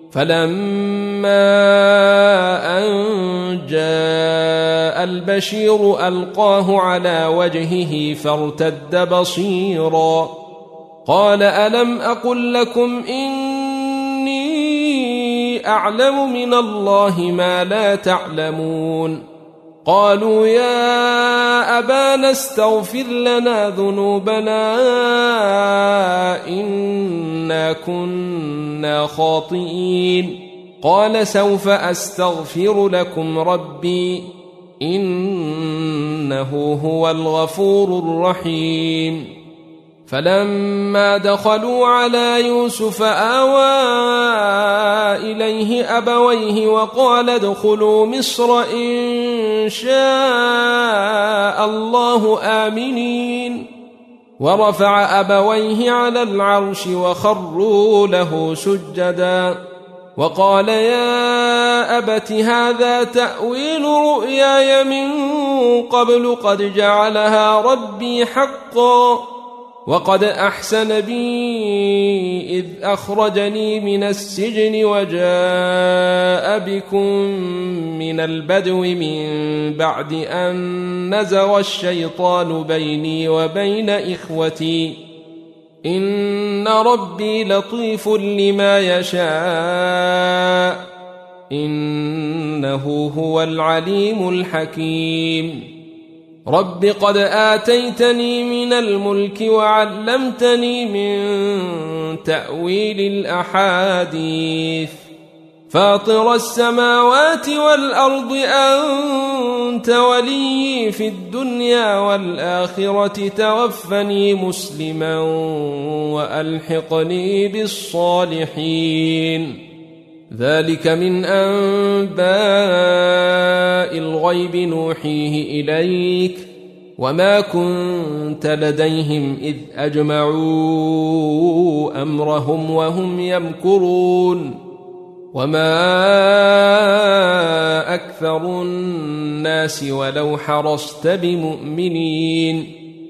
فلما أن جاء البشير ألقاه على وجهه فارتد بصيرا قال ألم أقل لكم إني أعلم من الله ما لا تعلمون قالوا يا أبانا استغفر لنا ذنوبنا إنا كنا خاطئين قال سوف أستغفر لكم ربي إنه هو الغفور الرحيم فلما دخلوا على يوسف آوى إليه أبويه وقال ادخلوا مصر إن شاء الله آمنين ورفع أبويه على العرش وخروا له سجدا وقال يا أبت هذا تأويل رؤياي من قبل قد جعلها ربي حقا وقد أحسن بي إذ أخرجني من السجن وجاء بكم من البدو من بعد أن نزغ الشيطان بيني وبين إخوتي إن ربي لطيف لما يشاء إنه هو العليم الحكيم رب قد آتيتني من الملك وعلمتني من تأويل الأحاديث فاطر السماوات والأرض أنت ولي في الدنيا والآخرة توفني مسلما وألحقني بالصالحين ذلك من أنباء الغيب نوحيه إليك وما كنت لديهم إذ أجمعوا أمرهم وهم يمكرون وما أكثر الناس ولو حرصت بمؤمنين